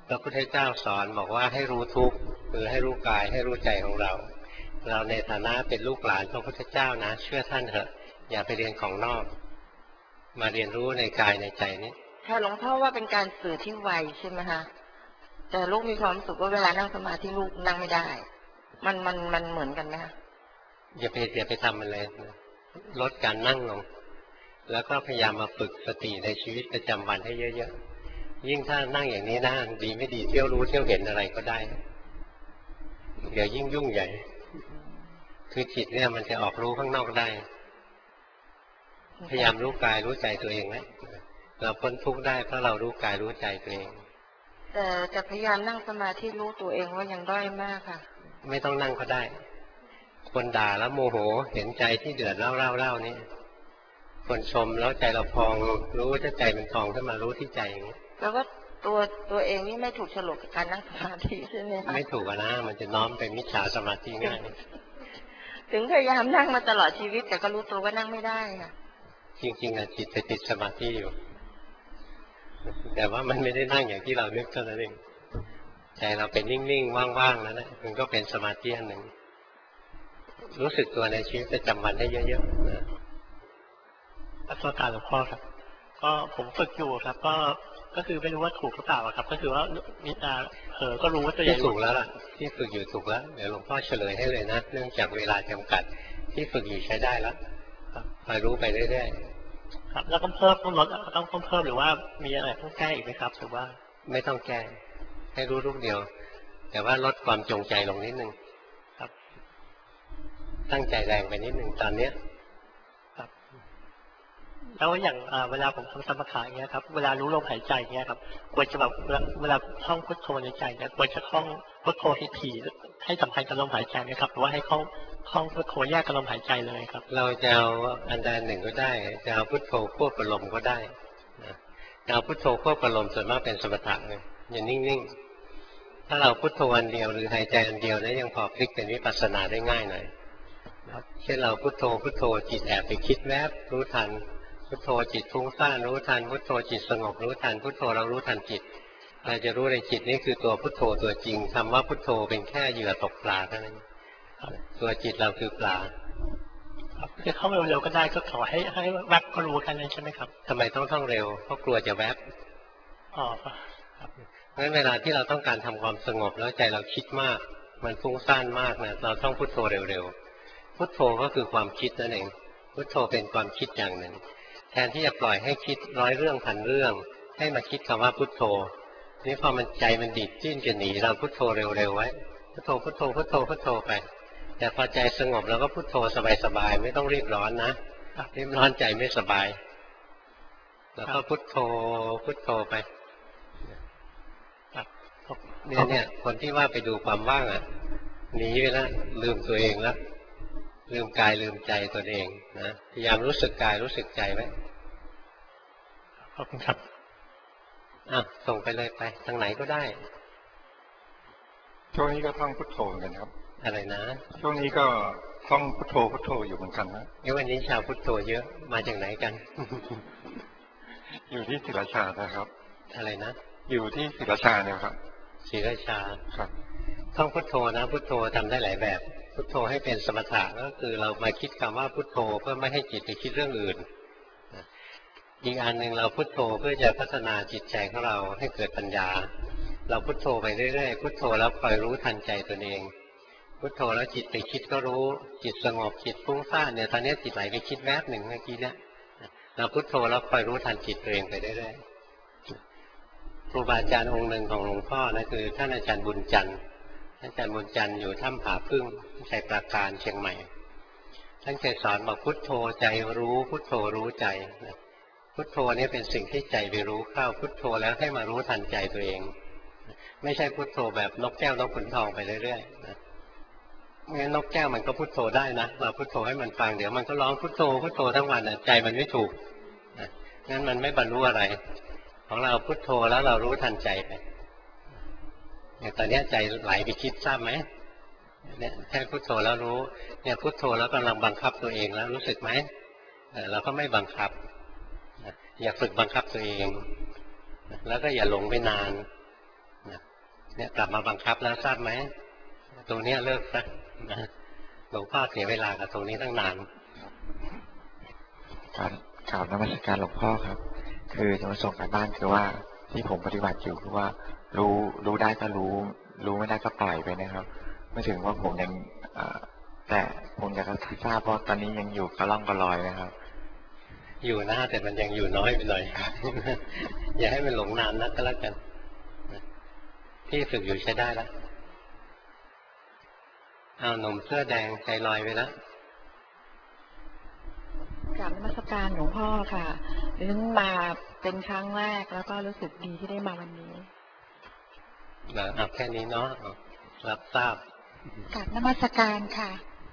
พระพุทธเจ้าสอนบอกว่าให้รู้ทุกข์คือให้รู้กายให้รู้ใจของเราเราในฐานะเป็นลูกหลานพระพุทธเจ้านะเชื่อท่านเถอะอย่าไปเรียนของนอกมาเรียนรู้ในกายในใจนี้ค่ะหลวงพ่อว่าเป็นการสื่อที่ไวใช่ไหมคะแต่ลูกมีความรู้สึกว่าเวลานั่งสมาธิลูกนั่งไม่ได้ มันมันมันเหมือนกันไหมคะอย่าไปอย่าไปทำมันเลยลดการนั่งลงแล้วก็พยายามมาฝึกสติในชีวิตประจำวันให้เยอะๆยิ่งถ้านั่งอย่างนี้นะดีไม่ดีเที่ยวรู้เที่ยวเห็นอะไรก็ได้เดี๋ยวยิ่งยุ่งใหญ่คือจิตเนี่ยมันจะออกรู้ข้างนอกได้พยายามรู้กายรู้ใจตัวเองนะเราพ้นทุกข์ได้เพราะเรารู้กายรู้ใจตัวเองแต่จะพยายามนั่งสมาธิรู้ตัวเองว่ายังด้อยมากค่ะไม่ต้องนั่งก็ได้คนด่าแล้วโมโหเห็นใจที่เดือดเล่าเล่าเล่านี่คนชมแล้วใจเราพองรู้ว่าใจมันพองขึ้นมารู้ที่ใจอย่างนี้แล้วว่าตัวตัวเองนี่ไม่ถูกฉลกกับการนั่งสมาธิใช่ไหมคะไม่ถูกนะมันจะน้อมไปมิจฉาสมาธิง่ายถึงพยายามนั่งมาตลอดชีวิตแต่ก็รู้ตัวว่านั่งไม่ได้ค่ะจริงๆอะจิตจะติดสมาธิอยู่แต่ว่ามันไม่ได้นั่งอย่างที่เรานึกเท่านั้นเองใจเราเป็นนิ่งๆว่างๆนั่นแหละมันก็เป็นสมาธิอันหนึ่งรู้สึกตัวในชีวิตประจำวันได้เยอะๆนะอัศการหลวงพ่อครับก็ผมฝึกอยู่ครับก็ก็คือไม่รู้ว่าถูกหรือเปล่าครับก็คือว่ามีตาเผลอก็รู้ว่าตัวเองถูกแล้วล่ะที่ฝึกอยู่ถูกแล้วเดี๋ยวหลวงพ่อเฉลยให้เลยนะเนื่องจากเวลาจำกัดที่ฝึกอยู่ใช้ได้แล้วคอยรู้ไปเรื่อยๆครับแล้วก็เพิ่มต้องลดต้องเพิ่มหรือว่ามีอะไรต้องแก้อีกไหมครับหรือว่าไม่ต้องแก้ให้รู้ลูกเดียวแต่ว่าลดความจงใจลงนิดนึงครับตั้งใจแรงไปนิดนึงตอนเนี้ยครับแล้วอย่างเวลาผมทำสมถะอย่างเงี้ยครับเวลารู้ลมหายใจอย่างเงี้ยครับควรจะแบบเวลาท่องพุทโธในใจเนี่ยควรจะท่องพุทโธให้ถี่ให้สัมพันธ์กับลมหายใจไหมครับหรือว่าให้ท่องท่องพุทโธแยกกับลมหายใจเลยครับเราจะเอาอันใดหนึ่งก็ได้จะเอาพุทโธควบกับลมก็ได้จะเอาพุทโธควบกับลมส่วนมากเป็นสมถะเลยอย่านิ่งๆถ้าเราพุทโธอันเดียวหรือหายใจอันเดียวนะยังพอพลิกเป็นวิปัสสนาได้ง่ายหน่อยเช่นเราพุทโธพุทโธจิตแอบไปคิดแวบรู้ทันพุทโธจิตฟุ้งซ่านรู้ทันพุทโธจิตสงบรู้ทันพุทโธเรารู้ทันจิตเราจะรู้ในจิตนี่คือตัวพุทโธตัวจริงคำว่าพุทโธเป็นแค่เหยื่อตกปลาเท่านั้นตัวจิตเราคือปลาจะท่องเร็วๆก็ได้ก็ขอให้ให้แวบก็รู้กันเลยใช่ไหมครับทำไมต้องท่องเร็วเพราะกลัวจะแวบอ๋อครับงั้นเวลาที่เราต้องการทำความสงบแล้วใจเราคิดมากมันฟุ้งซ่านมากนะเราต้องพุทโธเร็วๆพุทโธก็คือความคิดนั่นเองพุทโธเป็นความคิดอย่างหนึ่งแทนที่จะปล่อยให้คิดร้อยเรื่องพันเรื่องให้มาคิดคำว่าพุทโธนี่พอมันใจมันดิบจิ้นจะหนีเราพุทโธเร็วๆไว้พุทโธพุทโธพุทโธพุทโธไปแต่พอใจสงบแล้วก็พุทโธสบายๆไม่ต้องรีบร้อนนะรีบร้อนใจไม่สบายแล้วก็พุทโธพุทโธไปเนี่ยเนี่ยคนที่ว่าไปดูความว่างอ่ะหนีไปแล้วลืมตัวเองแล้วลืมกายลืมใจตัวเองนะพยายามรู้สึกกายรู้สึกใจไว้ขอบคุณครับอ่ะส่งไปเลยไปทางไหนก็ได้ช่วงนี้ก็ท่องพุทโธเหมือนกันครับอะไรนะช่วงนี้ก็ท่องพุทโธพุทโธอยู่เหมือนกันนะเดี๋ยววันนี้ชาวพุทโธเยอะมาจากไหนกันอยู่ที่ศิลาชานะครับอะไรนะอยู่ที่ศิลาชาเนี่ยครับศิลาชาครับท่องพุทโธนะพุทโธทำได้หลายแบบพุทโธให้เป็นสมถะก็คือเรามาคิดคำว่าพุทโธเพื่อไม่ให้จิตไปคิดเรื่องอื่นอีกอันหนึ่งเราพุทโธเพื่อจะพัฒนาจิตใจของเราให้เกิดปัญญาเราพุทโธไปเรื่อยๆพุทโธแล้วคอยรู้ทันใจตัวเองพุทโธแล้วจิตไปคิดก็รู้จิตสงบจิตฟุ้งซ่านเนี่ยตอนนี้จิตไหลไปคิดแวบหนึ่งเมื่อกี้เนี่ยเราพุทโธแล้วคอยรู้ทันจิตตัวเองไปเรื่อยๆครูบาอาจารย์องค์หนึ่งของหลวงพ่อนะคือท่านอาจารย์บุญจันทร์อาจารย์บุญจันทร์อยู่ถ้ำผาพึ่งชัยปราการเชียงใหม่ท่านเคยสอนบอกพุทโธใจรู้พุทโธรู้ใจพุทโธนี่เป็นสิ่งที่ใจไปรู้เข้าพุทโธแล้วให้มารู้ทันใจตัวเองไม่ใช่พุทโธแบบนกแก้วนกขุนทองไปเรื่อยๆนะงั้นนกแก้วมันก็พุทโธได้นะเราพุทโธให้มันฟังเดี๋ยวมันก็ร้องพุทโธพุทโธทั้งวันใจมันไม่ถูกนะงั้นมันไม่บรรลุอะไรของเราพุทโธแล้วเรารู้ทันใจไปอย่างตอนนี้ใจไหลไปคิดทราบไหมเนี่ยแค่พุทโธแล้วรู้เนี่ยพุทโธแล้วกำลังบังคับตัวเองแล้วรู้สึกไหมเราก็ไม่บังคับอย่าฝึกบังคับตัวเองแล้วก็อย่าหลงไปนานเนี่ยกลับมาบังคับแล้วทราบไหมตรงนี้เลิกซะหลวงพ่อเสียเวลากับตรงนี้ตั้งนานการกราบนมัสการหลวงพ่อครับคือจะมาส่งการบ้านคือว่าที่ผมปฏิบัติอยู่คือว่ารู้รู้ได้ก็รู้รู้ไม่ได้ก็ปล่อยไปนะครับไม่ถึงว่าผมยังแต่ผมอยากจะทราบว่าตอนนี้ยังอยู่กระล่องกระลอยนะครับอยู่นะแต่มันยังอยู่น้อยไปหน่อย อย่าให้มันหลงนานนักก็แล้วกันที่ฝึกอยู่ใช้ได้แล้วเอาหนุ่มเสื้อแดงใจลอยไปแล้วกราบนมัสการหลวงพ่อค่ะดิฉันมาเป็นครั้งแรกแล้วก็รู้สึกดีที่ได้มาวันนี้เอาแค่นี้เนาะรับทราบกราบนมัสการค่ะ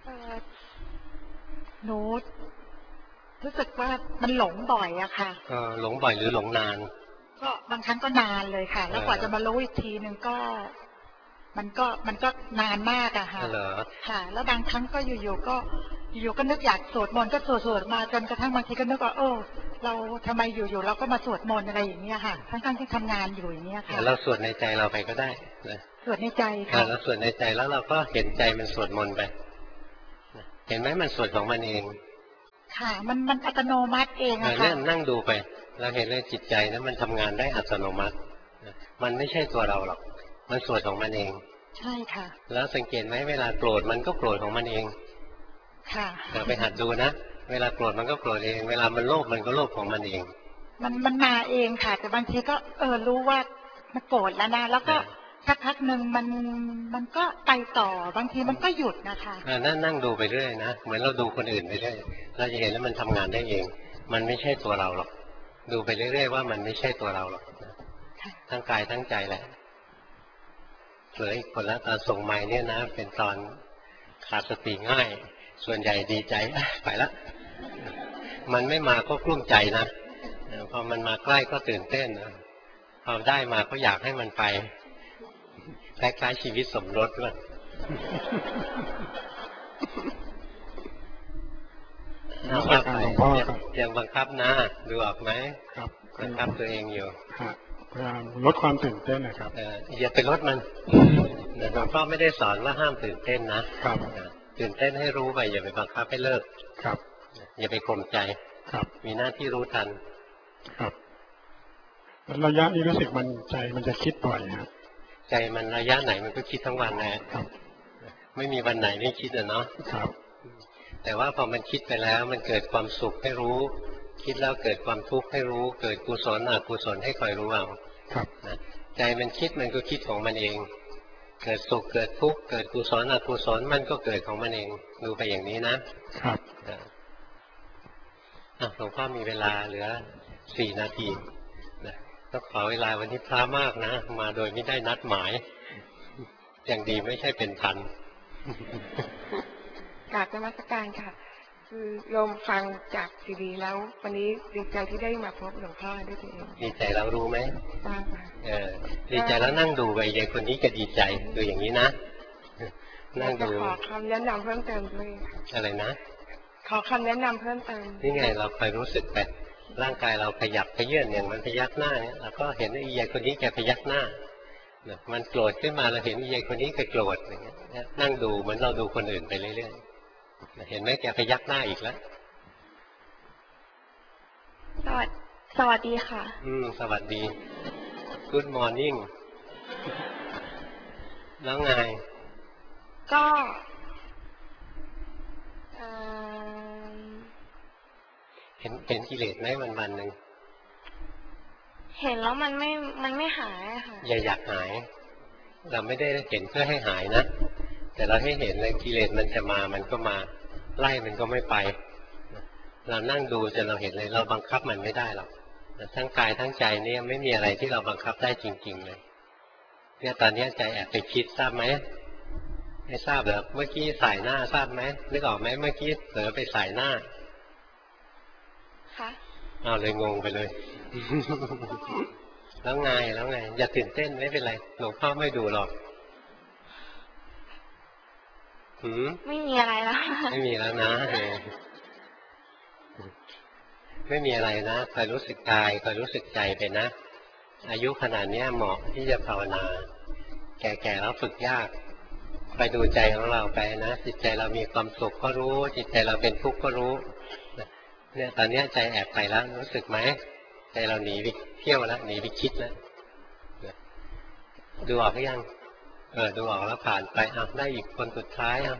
หนูรู้สึกว่ามันหลงบ่อยอะค่ะเออหลงบ่อยหรือหลงนานก็บางครั้งก็นานเลยค่ะแล้วกว่าจะมารู้อีกทีนึงก็มันก็มันก็นานมากอะค่ะค่ะแล้วบางครั้งก็อยู่ๆก็อยู่ๆก็นึกอยากสวดมนต์ก็สวดสวดมาจนกระทั่งบางทีก็นึกว่าเออเราทำไมอยู่ๆเราก็มาสวดมนต์อะไรอย่างเงี้ยค่ะทั้งๆที่ทำงานอยู่อย่างเงี้ยค่ะเราสวดในใจเราไปก็ได้นะสวดในใจค่ะเราสวดในใจแล้วเราก็เห็นใจมันสวดมนต์ไปเห็นไหมมันสวดของมันเองค่ะมันมันอัตโนมัติเองอะค่ะนั่งดูไปเราเห็นเลยจิตใจนั้นมันทำงานได้อัตโนมัติมันไม่ใช่ตัวเราหรอกมันสวดของมันเองใช่ค่ะแล้วสังเกตไหมเวลาโกรธมันก็โกรธของมันเองค่ะเราไปหัดดูนะเวลาโกรธมันก็โกรธเองเวลามันโลภมันก็โลภของมันเองมันมันมาเองค่ะแต่บางทีก็เออรู้ว่ามันโกรธแล้วนะแล้วก็สักพักหนึ่งมันมันก็ไปต่อบางทีมันก็หยุดนะคะนั่งนั่งดูไปเรื่อยนะเหมือนเราดูคนอื่นไปเรื่อยเราจะเห็นแล้วมันทำงานได้เองมันไม่ใช่ตัวเราหรอกดูไปเรื่อยๆว่ามันไม่ใช่ตัวเราหรอกทั้งกายทั้งใจแหละเหลืออีกคนละตอนส่งไม้เนี่ยนะเป็นตอนขาดสติง่ายส่วนใหญ่ดีใจไปละมันไม่มาก็กลุ้มใจนะพอมันมาใกล้ก็ตื่นเต้นนะพอได้มาก็อยากให้มันไปคล้ายๆชีวิตสมรสด้วยนะครับหลวงพ่อครับยังบังคับนะดูออกไหมครับบังคับตัวเองอยู่พยายามลดความตื่นเต้นนะครับอย่าไปลดมันหลวงพ่อไม่ได้สอนว่าห้ามตื่นเต้นนะครับตื่นเต้นให้รู้ไปอย่าไปบังคับให้เลิกครับอย่าไปข่มใจครับมีหน้าที่รู้ทันครับระยะนี้รู้สึกมันใจมันจะคิดบ่อยครับใจมันระยะไหนมันก็คิดทั้งวันนะครับไม่มีวันไหนไม่คิดอ่ะเนาะครับแต่ว่าพอมันคิดไปแล้วมันเกิดความสุขให้รู้คิดแล้วเกิดความทุกข์ให้รู้เกิดกุศลอกุศลให้คอยรู้เอาครับนะใจมันคิดมันก็คิดของมันเองเกิดสุขเกิดทุกข์เกิดกุศลอกุศลมันก็เกิดของมันเองดูไปอย่างนี้นะครับหลวงพ่อมีเวลาเหลือสี่นาทีนะต้องขอเวลาวันนี้พระมากนะมาโดยไม่ได้นัดหมายอย่างดีไม่ใช่เป็นพันกราบนมัสการค่ะคือโยมฟังจากซีดีแล้ววันนี้ดีใจที่ได้มาพบหลวงพ่อด้วยตัวเองดีใจแล้วรู้ไหมทราบค่ะเออดีใจแล้วนั่งดูไปยายคนนี้ก็ดีใจดูอย่างนี้นะนั่งดูขอคำแนะนำเพิ่มเติมด้วยอะไรนะขอคำแนะนำเพิ่มเติมนี่ไงเราคอยรู้สึกไปร่างกายเราขยับขยื่นอย่างมันพยักหน้าเนี่ยเราก็เห็นไอ้ยายคนนี้แกพยักหน้ามันโกรธขึ้นมาเราเห็นยายคนนี้แกโกรธอย่างเงี้ยนั่งดูเหมือนเราดูคนอื่นไปเรื่อยๆเห็นไหมแกพยักหน้าอีกแล้วสวัสดีสวัสดีค่ะอืมสวัสดี Good morning แล้วไงก็เห็นเห็นกิเลสไหมวันวันหนึ่งเห็นแล้วมันไม่มันไม่หายค่ะอย่าอยากหายเราไม่ได้เห็นเพื่อให้หายนะแต่เราให้เห็นเลยกิเลสมันจะมามันก็มาไล่มันก็ไม่ไปเรานั่งดูจนเราเห็นเลยเราบังคับมันไม่ได้หรอกทั้งกายทั้งใจเนี่ยไม่มีอะไรที่เราบังคับได้จริงๆเลยเนี่ยตอนนี้ใจแอบไปคิดทราบไหมไม่ทราบเหรอเมื่อกี้สายหน้าทราบไหมนึกออกไหมเมื่อกี้เผลอไปสายหน้าค่ะเอาเลยงงไปเลยแล้วไงแล้วไงอย่าตื่นเต้นไม่เป็นไรหลวงพ่อไม่ดูหรอกหืมไม่มีอะไรแล้วไม่มีแล้วนะไม่มีอะไรนะคอยรู้สึกกายคอยรู้สึกใจไปนะอายุขนาดนี้เหมาะที่จะภาวนาแก่ๆแล้วฝึกยากไปดูใจของเราไปนะจิตใจเรามีความสุขก็รู้จิตใจเราเป็นทุกข์ก็รู้เนี่ยตอนนี้ใจแอบไปแล้วรู้สึกไหมใจเราหนีไปเที่ยวแล้วหนีไปคิดแล้วดูออกหรือยังเออดูออกแล้วผ่านไปอ่ะได้อีกคนสุดท้ายอ่ะ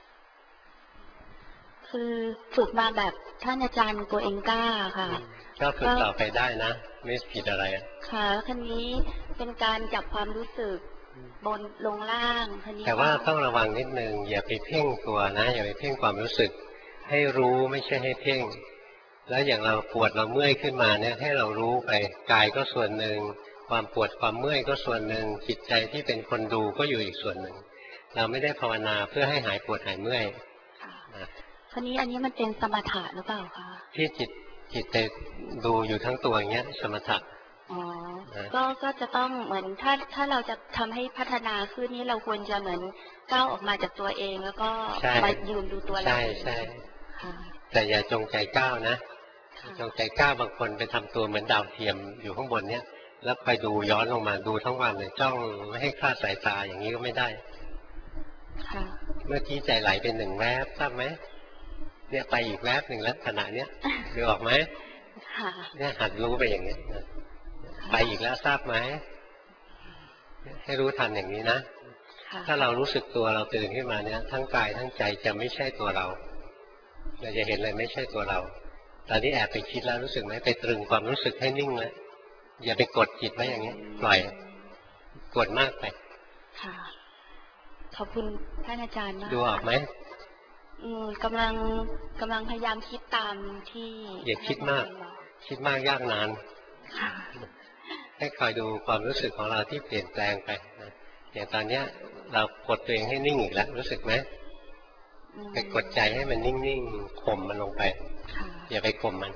คือฝึกมาแบบท่านอาจารย์โกเองก้าค่ะก็ฝึกต่อไปได้นะไม่ผิดอะไรค่ะคันนี้เป็นการจับความรู้สึกบนลงล่างคันนี้แต่ว่าต้องระวังนิดนึงอย่าไปเพ่งตัวนะอย่าไปเพ่งความรู้สึกให้รู้ไม่ใช่ให้เพ่งแล้วอย่างเราปวดเราเมื่อยขึ้นมาเนี่ยให้เรารู้ไปกายก็ส่วนหนึ่งความปวดความเมื่อยก็ส่วนหนึ่งจิตใจที่เป็นคนดูก็อยู่อีกส่วนหนึ่งเราไม่ได้ภาวนาเพื่อให้หายปวดหายเมื่อยคราวนี้อันนี้มันเป็นสมถะหรือเปล่าคะที่จิตจิตใจดูอยู่ทั้งตัวอย่างเงี้ยสมถะอ๋อก็ก็จะต้องเหมือนถ้าถ้าเราจะทำให้พัฒนาขึ้นนี้เราควรจะเหมือนก้าวออกมาจากตัวเองแล้วก็มายืนดูตัวเราใช่ใช่แต่อย่าจงใจก้าวนะจงใจก้าวบางคนไปทำตัวเหมือนดาวเทียมอยู่ข้างบนเนี้ยแล้วไปดูย้อนลงมาดูทั้งวันเลยจ้องไม่ให้คลาดสายตาอย่างนี้ก็ไม่ได้เมื่อกี้ใจไหลเป็นหนึ่งแวบทราบไหมเนี่ยไปอีกแวบหนึ่งแล้วขณะเนี้ยดูออกไหมเนี่ยหัดรู้ไปอย่างนี้ไปอีกแล้วทราบไหมให้รู้ทันอย่างนี้นะถ้าเรารู้สึกตัวเราตื่นขึ้นมาเนี่ยทั้งกายทั้งใจจะไม่ใช่ตัวเราเราจะเห็นเลยไม่ใช่ตัวเราตอนนี้แอบไปคิดแล้วรู้สึกไหมไปตรึงความรู้สึกให้นิ่งแล้วอย่าไปกดจิตไว้อย่างนี้ปล่อยกดมากไปค่ะขอบคุณท่านอาจารย์มากดูออกไหมอืมกำลังกำลังพยายามคิดตามที่อย่าคิดมากคิดมากยากนานให้คอยดูความรู้สึกของเราที่เปลี่ยนแปลงไปอย่างตอนเนี้ยเรากดตัวเองให้นิ่งอีกแล้วรู้สึกไหมไปกดใจให้มันนิ่งๆข่มมันลงไปอย่าไปข่มมัน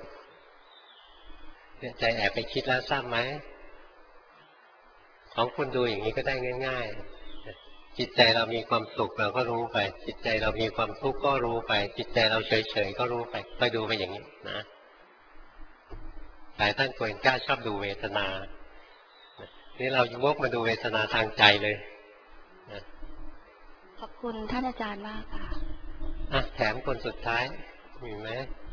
ใจแอบไปคิดแล้วทราบไหมของคุณดูอย่างนี้ก็ได้ง่ายๆจิตใจเรามีความสุขเราก็รู้ไปจิตใจเรามีความทุกข์ก็รู้ไปจิตใจเราเฉยๆก็รู้ไปไปดูไปอย่างนี้นะหลายท่านควรกล้าชอบดูเวทนานี่เราวกมาดูเวทนาทางใจเลยขอบคุณท่านอาจารย์มากค่ะอ่ะแถมคนสุดท้ายมีไหม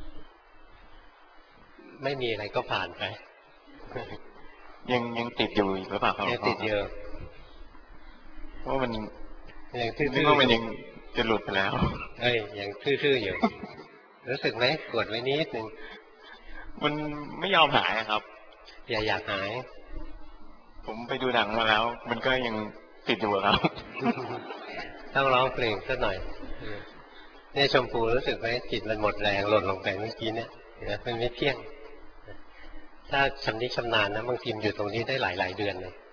ไม่มีอะไรก็ผ่านไปยังยังติดอยู่อีกหรือเปล่าครับยังติดเยอะเพราะมันยังทื่อๆว่ามันยังจะหลุดไปแล้วเอ้ยยังทื่อๆอยู่รู้สึกไหมกดไว้นิดนึงมันไม่ยอมหายครับอย่าอยากหายผมไปดูหนังมาแล้วมันก็ยังติดอยู่ครับต้องร้องเพลงสักหน่อยเนี่ยชมพูรู้สึกไหมจิตมันหมดแรงหล่นลงไปเมื่อกี้เนี่ยมันไม่เที่ยงถ้าชำนิชำนาญนะบางทีอยู่ตรงนี้ได้หลายหลายเดือนเลย